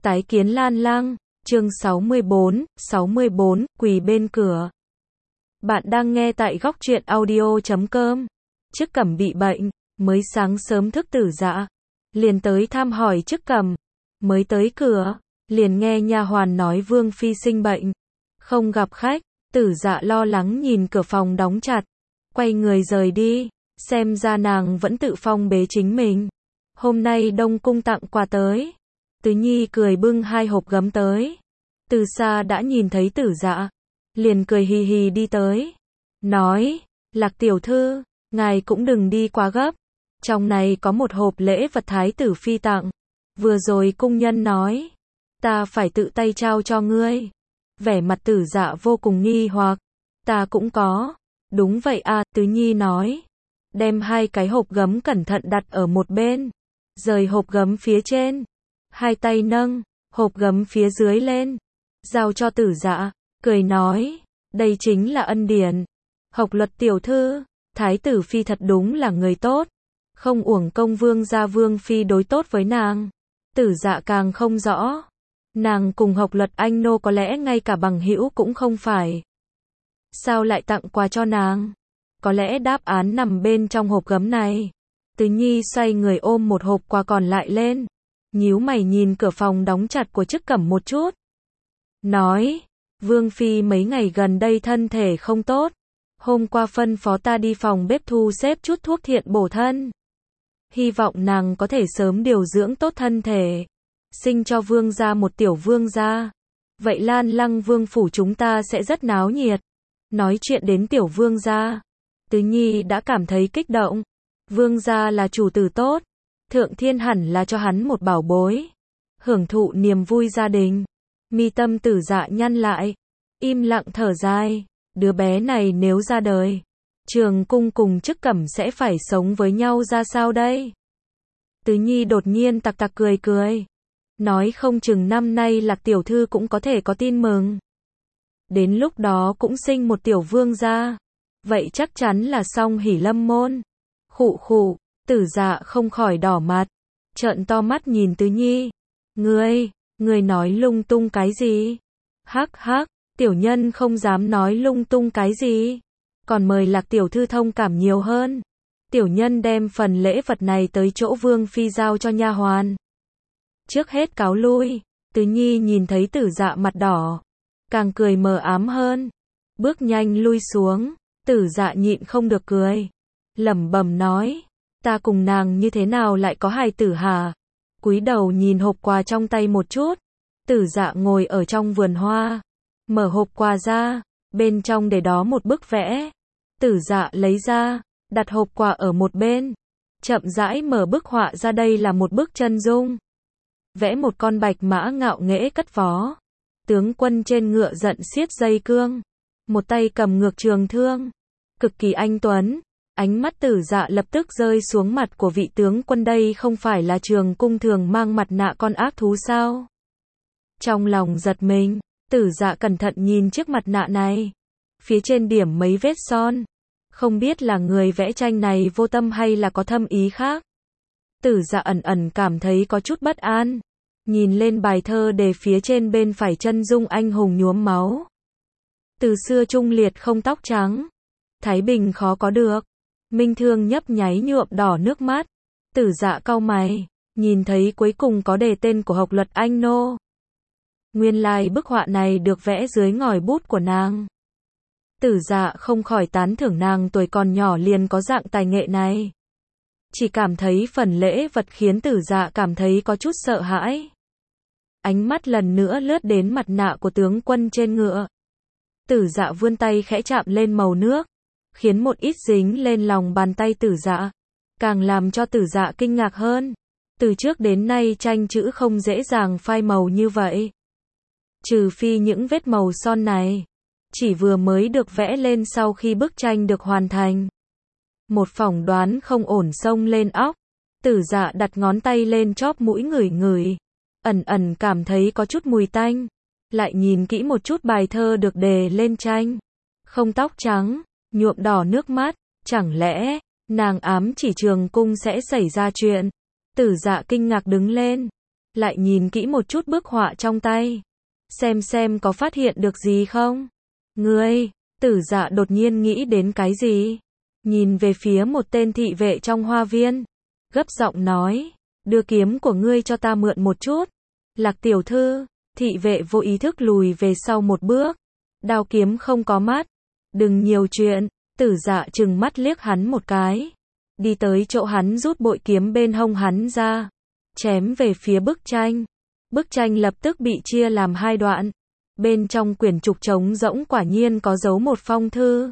Tái kiến Lan Lăng, chương 64, quỳ bên cửa. Bạn đang nghe tại góc truyện audio.com. Chức Cẩm bị bệnh, mới sáng sớm thức Tử Dạ, liền tới thăm hỏi Chức Cẩm. Mới tới cửa, liền nghe nha hoàn nói Vương phi sinh bệnh, không gặp khách. Tử Dạ lo lắng nhìn cửa phòng đóng chặt, quay người rời đi, xem ra nàng vẫn tự phong bế chính mình. Hôm nay Đông cung tặng quà tới. Tứ Nhi cười bưng 2 hộp gấm tới. Từ xa đã nhìn thấy Tử Dạ, liền cười hì hì đi tới, nói: Lạc tiểu thư, ngài cũng đừng đi quá gấp, trong này có một hộp lễ vật thái tử phi tặng, vừa rồi cung nhân nói ta phải tự tay trao cho ngươi. Vẻ mặt Tử Dạ vô cùng nghi hoặc. Ta cũng có. Đúng vậy à, Tứ Nhi nói, đem 2 cái hộp gấm cẩn thận đặt ở một bên, rời hộp gấm phía trên, 2 tay nâng hộp gấm phía dưới lên, giao cho Tử Dạ, cười nói: đây chính là ân điển. Hộc Luật tiểu thư, thái tử phi thật đúng là người tốt, không uổng công vương gia Vương phi đối tốt với nàng. Tử Dạ càng không rõ, nàng cùng Hộc Luật anh nô có lẽ ngay cả bằng hữu cũng không phải, sao lại tặng quà cho nàng? Có lẽ đáp án nằm bên trong hộp gấm này. Tứ Nhi xoay người ôm một hộp quà còn lại lên, nhíu mày nhìn cửa phòng đóng chặt của Chức Cẩm một chút, nói: Vương phi mấy ngày gần đây thân thể không tốt, hôm qua phân phó ta đi phòng bếp thu xếp chút thuốc thiện bổ thân, hy vọng nàng có thể sớm điều dưỡng tốt thân thể, sinh cho vương gia một tiểu vương gia. Vậy Lan Lăng vương phủ chúng ta sẽ rất náo nhiệt. Nói chuyện đến tiểu vương gia, Tứ Nhi đã cảm thấy kích động. Vương gia là chủ tử tốt, thượng thiên hẳn là cho hắn một bảo bối, hưởng thụ niềm vui gia đình. Mi tâm Tử Dạ nhăn lại, im lặng thở dài, đứa bé này nếu ra đời, Trường cung cùng Chức Cẩm sẽ phải sống với nhau ra sao đây? Tứ Nhi đột nhiên tặc tặc cười cười, nói không chừng năm nay Lạc tiểu thư cũng có thể có tin mừng. Đến lúc đó cũng sinh một tiểu vương gia, vậy chắc chắn là song hỷ lâm môn. Khụ khụ, Tử Dạ không khỏi đỏ mặt, trợn to mắt nhìn Tứ Nhi. Ngươi nói lung tung cái gì? Hắc hắc, tiểu nhân không dám nói lung tung cái gì, còn mời Lạc tiểu thư thông cảm nhiều hơn. Tiểu nhân đem phần lễ vật này tới chỗ Vương phi giao cho nha hoàn. Trước hết cáo lui. Tứ Nhi nhìn thấy Tử Dạ mặt đỏ, càng cười mờ ám hơn, bước nhanh lui xuống. Tử Dạ nhịn không được cười, lẩm bẩm nói: ta cùng nàng như thế nào lại có hài tử hả? Cúi đầu nhìn hộp quà trong tay một chút. Tử Dạ ngồi ở trong vườn hoa, mở hộp quà ra, bên trong để đó một bức vẽ. Tử Dạ lấy ra, đặt hộp quà ở một bên, chậm rãi mở bức họa ra. Đây là một bức chân dung, vẽ một con bạch mã ngạo nghễ cất vó, tướng quân trên ngựa giận xiết dây cương, một tay cầm ngược trường thương, cực kỳ anh tuấn. Ánh mắt Tử Dạ lập tức rơi xuống mặt của vị tướng quân. Đây không phải là Trường cung thường mang mặt nạ con ác thú sao? Trong lòng giật mình, Tử Dạ cẩn thận nhìn chiếc mặt nạ này, phía trên điểm mấy vết son, không biết là người vẽ tranh này vô tâm hay là có thâm ý khác. Tử Dạ ẩn ẩn cảm thấy có chút bất an, nhìn lên bài thơ đề phía trên bên phải: chân dung anh hùng nhuốm máu, từ xưa trung liệt không tóc trắng, thái bình khó có được, minh thương nhấp nháy nhuộm đỏ nước mắt. Tử Dạ cau mày, nhìn thấy cuối cùng có đề tên của Hộc Luật anh nô. Nguyên lai bức họa này được vẽ dưới ngòi bút của nàng. Tử Dạ không khỏi tán thưởng nàng tuổi còn nhỏ liền có dạng tài nghệ này. Chỉ cảm thấy phần lễ vật khiến Tử Dạ cảm thấy có chút sợ hãi. Ánh mắt lần nữa lướt đến mặt nạ của tướng quân trên ngựa. Tử Dạ vươn tay khẽ chạm lên màu nước, khiến một ít dính lên lòng bàn tay Tử Dạ, càng làm cho Tử Dạ kinh ngạc hơn. Từ trước đến nay tranh chữ không dễ dàng phai màu như vậy. Trừ phi những vết màu son này chỉ vừa mới được vẽ lên sau khi bức tranh được hoàn thành. Một phỏng đoán không ổn xông lên óc. Tử Dạ đặt ngón tay lên chóp mũi ngửi ngửi, ẩn ẩn cảm thấy có chút mùi tanh. Lại nhìn kỹ một chút bài thơ được đề lên tranh: không tóc trắng, nhuộm đỏ nước mắt. Chẳng lẽ nàng ám chỉ Trường cung sẽ xảy ra chuyện? Tử Dạ kinh ngạc đứng lên, lại nhìn kỹ một chút bức họa trong tay. Xem có phát hiện được gì không? Ngươi, Tử Dạ đột nhiên nghĩ đến cái gì? Nhìn về phía một tên thị vệ trong hoa viên. Gấp giọng nói, đưa kiếm của ngươi cho ta mượn một chút. Lạc tiểu thư, thị vệ vô ý thức lùi về sau một bước. Đao kiếm không có mắt. Đừng nhiều chuyện, Tử Dạ trừng mắt liếc hắn một cái. Đi tới chỗ hắn rút bội kiếm bên hông hắn ra. Chém về phía bức tranh. Bức tranh lập tức bị chia làm hai đoạn. Bên trong quyển trục trống rỗng quả nhiên có dấu một phong thư.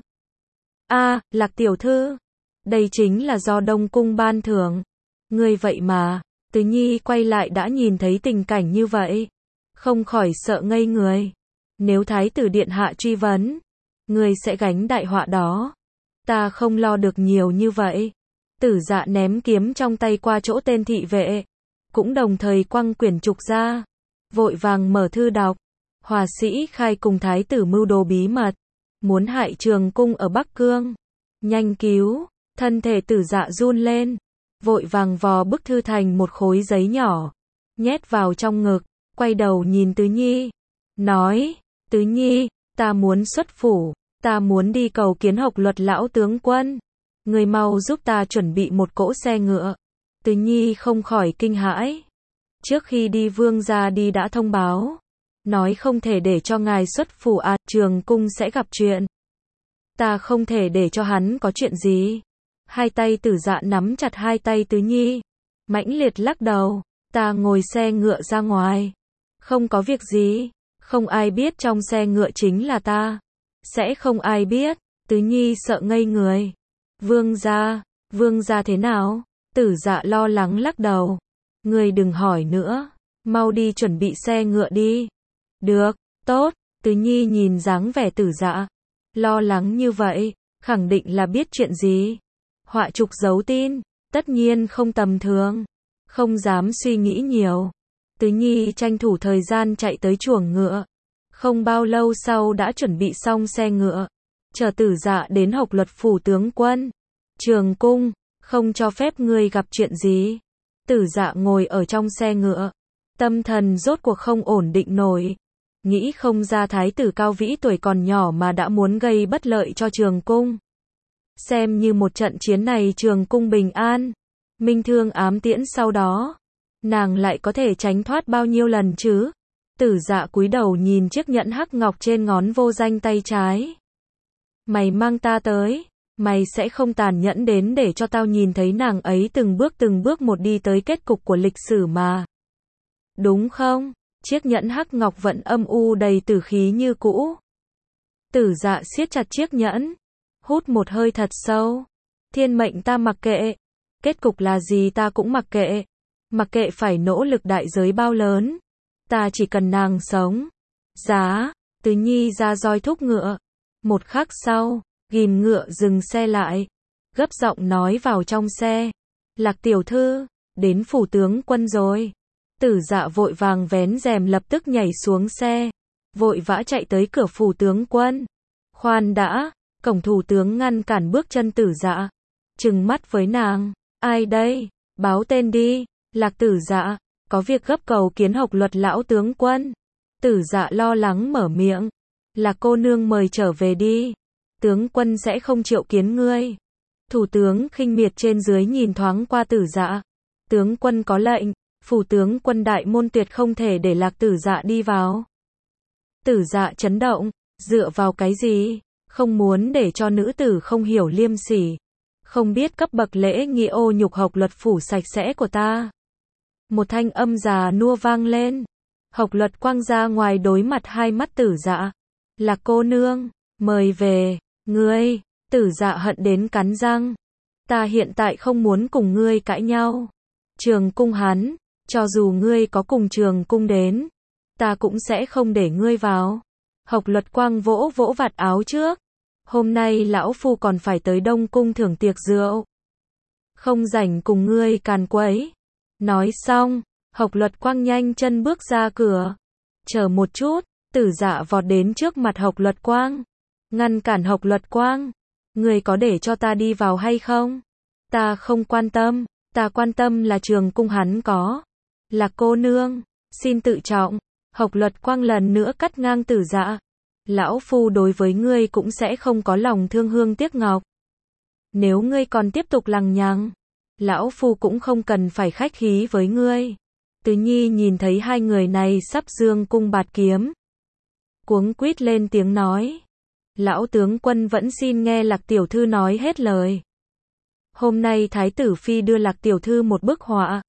Lạc tiểu thư. Đây chính là do Đông Cung ban thưởng. Ngươi vậy mà, Tứ Nhi quay lại đã nhìn thấy tình cảnh như vậy. Không khỏi sợ ngây người. Nếu Thái tử điện hạ truy vấn, ngươi sẽ gánh đại họa đó. Ta không lo được nhiều như vậy. Tử Dạ ném kiếm trong tay qua chỗ tên thị vệ. Cũng đồng thời quăng quyển trục ra. Vội vàng mở thư đọc. Hòa sĩ Khai cùng Thái tử mưu đồ bí mật. Muốn hại Trường Cung ở Bắc Cương. Nhanh cứu. Thân thể Tử Dạ run lên. Vội vàng vò bức thư thành một khối giấy nhỏ. Nhét vào trong ngực. Quay đầu nhìn Tứ Nhi. Nói, Tứ Nhi, ta muốn xuất phủ. Ta muốn đi cầu kiến Hộc Luật lão tướng quân. Người mau giúp ta chuẩn bị một cỗ xe ngựa. Tứ Nhi không khỏi kinh hãi. Trước khi đi Vương gia đi đã thông báo. Nói không thể để cho ngài xuất phủ Trường Cung sẽ gặp chuyện. Ta không thể để cho hắn có chuyện gì. Hai tay Tử Dạ nắm chặt hai tay Tứ Nhi. Mãnh liệt lắc đầu. Ta ngồi xe ngựa ra ngoài. Không có việc gì. Không ai biết trong xe ngựa chính là ta. Sẽ không ai biết. Tứ Nhi sợ ngây người. Vương gia thế nào? Tử Dạ lo lắng lắc đầu. Ngươi đừng hỏi nữa. Mau đi chuẩn bị xe ngựa đi. Được, tốt. Tứ Nhi nhìn dáng vẻ Tử Dạ. Lo lắng như vậy, khẳng định là biết chuyện gì. Họa trục giấu tin, tất nhiên không tầm thường. Không dám suy nghĩ nhiều. Tứ Nhi tranh thủ thời gian chạy tới chuồng ngựa. Không bao lâu sau đã chuẩn bị xong xe ngựa. Chờ Tử Dạ đến Hộc Luật phủ tướng quân. Trường Cung, không cho phép ngươi gặp chuyện gì. Tử Dạ ngồi ở trong xe ngựa. Tâm thần rốt cuộc không ổn định nổi. Nghĩ không ra thái tử Cao Vĩ tuổi còn nhỏ mà đã muốn gây bất lợi cho Trường Cung. Xem như một trận chiến này Trường Cung bình an. Minh thương ám tiễn sau đó. Nàng lại có thể tránh thoát bao nhiêu lần chứ? Tử Dạ cúi đầu nhìn chiếc nhẫn hắc ngọc trên ngón vô danh tay trái. Mày mang ta tới. Mày sẽ không tàn nhẫn đến để cho tao nhìn thấy nàng ấy từng bước một đi tới kết cục của lịch sử mà. Đúng không? Chiếc nhẫn hắc ngọc vẫn âm u đầy tử khí như cũ. Tử Dạ siết chặt chiếc nhẫn. Hút một hơi thật sâu. Thiên mệnh ta mặc kệ. Kết cục là gì ta cũng mặc kệ. Mặc kệ phải nỗ lực đại giới bao lớn. Ta chỉ cần nàng sống. Giá. Tứ Nhi ra roi thúc ngựa. Một khắc sau, ghim ngựa dừng xe lại. Gấp giọng nói vào trong xe. Lạc tiểu thư, đến phủ tướng quân rồi. Tử Dạ vội vàng vén rèm lập tức nhảy xuống xe. Vội vã chạy tới cửa phủ tướng quân. Khoan đã, cổng thủ tướng ngăn cản bước chân Tử Dạ. Trừng mắt với nàng. Ai đây? Báo tên đi. Lạc Tử Dạ, có việc gấp cầu kiến Hộc Luật lão tướng quân. Tử Dạ lo lắng mở miệng. Là cô nương mời trở về đi. Tướng quân sẽ không triệu kiến ngươi. Thủ tướng khinh miệt trên dưới nhìn thoáng qua Tử Dạ. Tướng quân có lệnh, phủ tướng quân đại môn tuyệt không thể để Lạc Tử Dạ đi vào. Tử Dạ chấn động, dựa vào cái gì? Không muốn để cho nữ tử không hiểu liêm sỉ. Không biết cấp bậc lễ nghi ô nhục Hộc Luật phủ sạch sẽ của ta. Một thanh âm già nua vang lên. Hộc Luật quăng ra ngoài đối mặt hai mắt Tử Dạ. Lạc cô nương, mời về. Ngươi, Tử Dạ hận đến cắn răng. Ta hiện tại không muốn cùng ngươi cãi nhau. Trường Cung hắn, cho dù ngươi có cùng Trường Cung đến, ta cũng sẽ không để ngươi vào. Hộc Luật quang vỗ vỗ vạt áo trước. Hôm nay lão phu còn phải tới Đông Cung thưởng tiệc rượu. Không rảnh cùng ngươi càn quấy. Nói xong, Hộc Luật quang nhanh chân bước ra cửa. Chờ một chút, Tử Dạ vọt đến trước mặt Hộc Luật quang. Ngăn cản Hộc Luật quang. Ngươi có để cho ta đi vào hay không? Ta không quan tâm. Ta quan tâm là Trường Cung hắn có Lạc cô nương, xin tự trọng. Hộc Luật Quang lần nữa cắt ngang Tử Dạ. Lão phu đối với ngươi cũng sẽ không có lòng thương hương tiếc ngọc. Nếu ngươi còn tiếp tục lằng nhằng, lão phu cũng không cần phải khách khí với ngươi. Tứ Nhi nhìn thấy hai người này sắp dương cung bạt kiếm, cuống quýt lên tiếng nói. Lão tướng quân vẫn xin nghe Lạc tiểu thư nói hết lời. Hôm nay Thái tử Phi đưa Lạc tiểu thư một bức họa.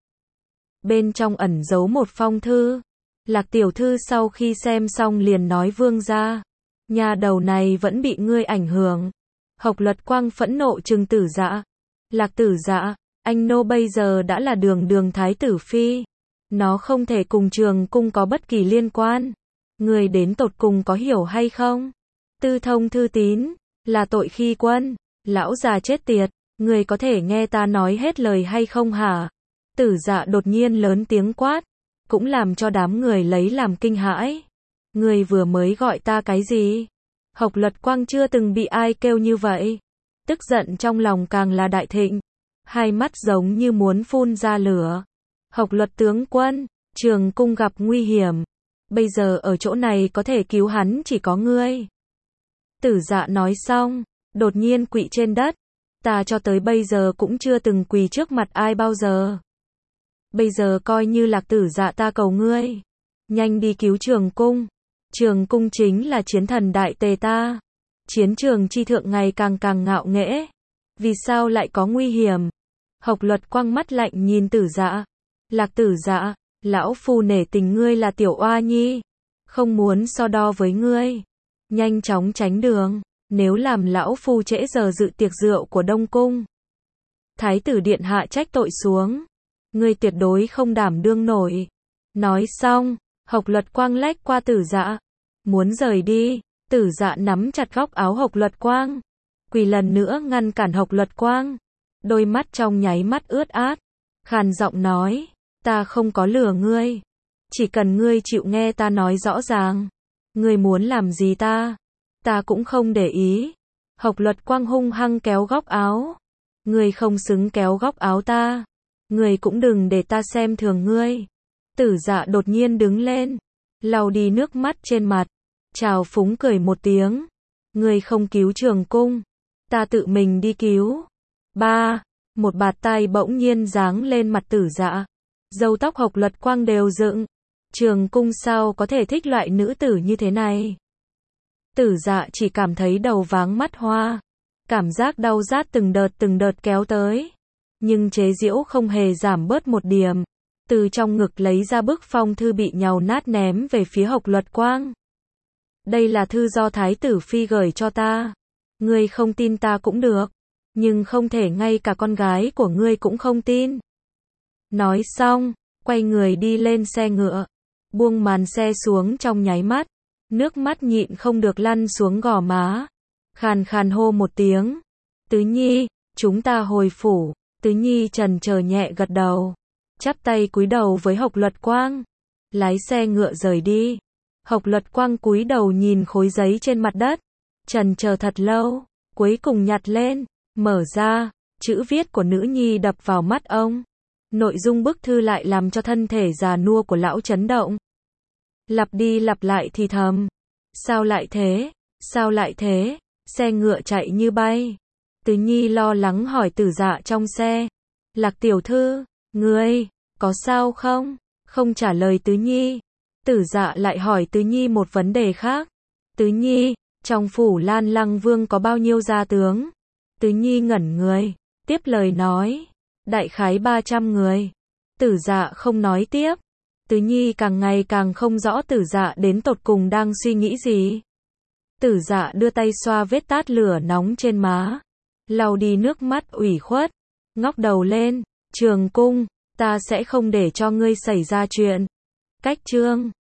Bên trong ẩn giấu một phong thư. Lạc tiểu thư sau khi xem xong liền nói vương gia. Nhà đầu này vẫn bị ngươi ảnh hưởng. Hộc Luật Quang phẫn nộ trừng Tử Dạ. Lạc Tử Dạ, anh nô bây giờ đã là đường Thái tử Phi. Nó không thể cùng Trường Cung có bất kỳ liên quan. Người đến tột cùng có hiểu hay không? Tư thông thư tín, là tội khi quân. Lão già chết tiệt, người có thể nghe ta nói hết lời hay không hả? Tử Dạ đột nhiên lớn tiếng quát, cũng làm cho đám người lấy làm kinh hãi. Người vừa mới gọi ta cái gì? Hộc Luật Quang chưa từng bị ai kêu như vậy. Tức giận trong lòng càng là đại thịnh. Hai mắt giống như muốn phun ra lửa. Hộc Luật tướng quân, Trường Cung gặp nguy hiểm. Bây giờ ở chỗ này có thể cứu hắn chỉ có ngươi. Tử Dạ nói xong, đột nhiên quỵ trên đất. Ta cho tới bây giờ cũng chưa từng quỳ trước mặt ai bao giờ. Bây giờ coi như Lạc Tử Dạ ta cầu ngươi. Nhanh đi cứu Trường Cung. Trường Cung chính là chiến thần đại tề ta. Chiến trường chi thượng ngày càng ngạo nghễ. Vì sao lại có nguy hiểm? Hộc Luật Quang mắt lạnh nhìn Tử Dạ. Lạc Tử Dạ, lão phu nể tình ngươi là tiểu oa nhi. Không muốn so đo với ngươi. Nhanh chóng tránh đường. Nếu làm lão phu trễ giờ dự tiệc rượu của Đông Cung. Thái tử điện hạ trách tội xuống. Ngươi tuyệt đối không đảm đương nổi. Nói xong, Hộc Luật Quang lách qua Tử Dạ. Muốn rời đi, Tử Dạ nắm chặt góc áo Hộc Luật Quang. Quỳ lần nữa ngăn cản Hộc Luật Quang. Đôi mắt trong nháy mắt ướt át. Khàn giọng nói, ta không có lừa ngươi. Chỉ cần ngươi chịu nghe ta nói rõ ràng. Ngươi muốn làm gì ta cũng không để ý. Hộc Luật Quang hung hăng kéo góc áo. Ngươi không xứng kéo góc áo ta. Ngươi cũng đừng để ta xem thường ngươi. Tử Dạ đột nhiên đứng lên, lau đi nước mắt trên mặt, trào phúng cười một tiếng. Ngươi không cứu Trường Cung, ta tự mình đi cứu. Một bạt tai bỗng nhiên giáng lên mặt Tử Dạ. Râu tóc Hộc Luật Quang đều dựng. Trường Cung sao có thể thích loại nữ tử như thế này? Tử Dạ chỉ cảm thấy đầu váng mắt hoa. Cảm giác đau rát từng đợt kéo tới. Nhưng chế giễu không hề giảm bớt một điểm. Từ trong ngực lấy ra bức phong thư bị nhàu nát ném về phía Hộc Luật Quang. Đây là thư do Thái tử Phi gửi cho ta. Ngươi không tin ta cũng được. Nhưng không thể ngay cả con gái của ngươi cũng không tin. Nói xong, quay người đi lên xe ngựa. Buông màn xe xuống trong nháy mắt. Nước mắt nhịn không được lăn xuống gò má. Khàn khàn hô một tiếng. Tứ Nhi, chúng ta hồi phủ. Tứ Nhi chần chờ nhẹ gật đầu. Chắp tay cúi đầu với Hộc Luật Quang. Lái xe ngựa rời đi. Hộc Luật Quang cúi đầu nhìn khối giấy trên mặt đất. Chần chờ thật lâu. Cuối cùng nhặt lên. Mở ra. Chữ viết của nữ nhi đập vào mắt ông. Nội dung bức thư lại làm cho thân thể già nua của lão chấn động. Lặp đi lặp lại thì thầm. Sao lại thế? Sao lại thế? Xe ngựa chạy như bay. Tứ Nhi lo lắng hỏi Tử Dạ trong xe. Lạc tiểu thư, ngươi, có sao không? Không trả lời Tứ Nhi. Tử Dạ lại hỏi Tứ Nhi một vấn đề khác. Tứ Nhi, trong phủ Lan Lăng Vương có bao nhiêu gia tướng? Tứ Nhi ngẩn người, tiếp lời nói. Đại khái 300 người. Tử Dạ không nói tiếp. Tứ Nhi càng ngày càng không rõ Tử Dạ đến tột cùng đang suy nghĩ gì. Tử Dạ đưa tay xoa vết tát lửa nóng trên má. Lau đi nước mắt ủy khuất. Ngóc đầu lên. Trường Cung, ta sẽ không để cho ngươi xảy ra chuyện. Cách chương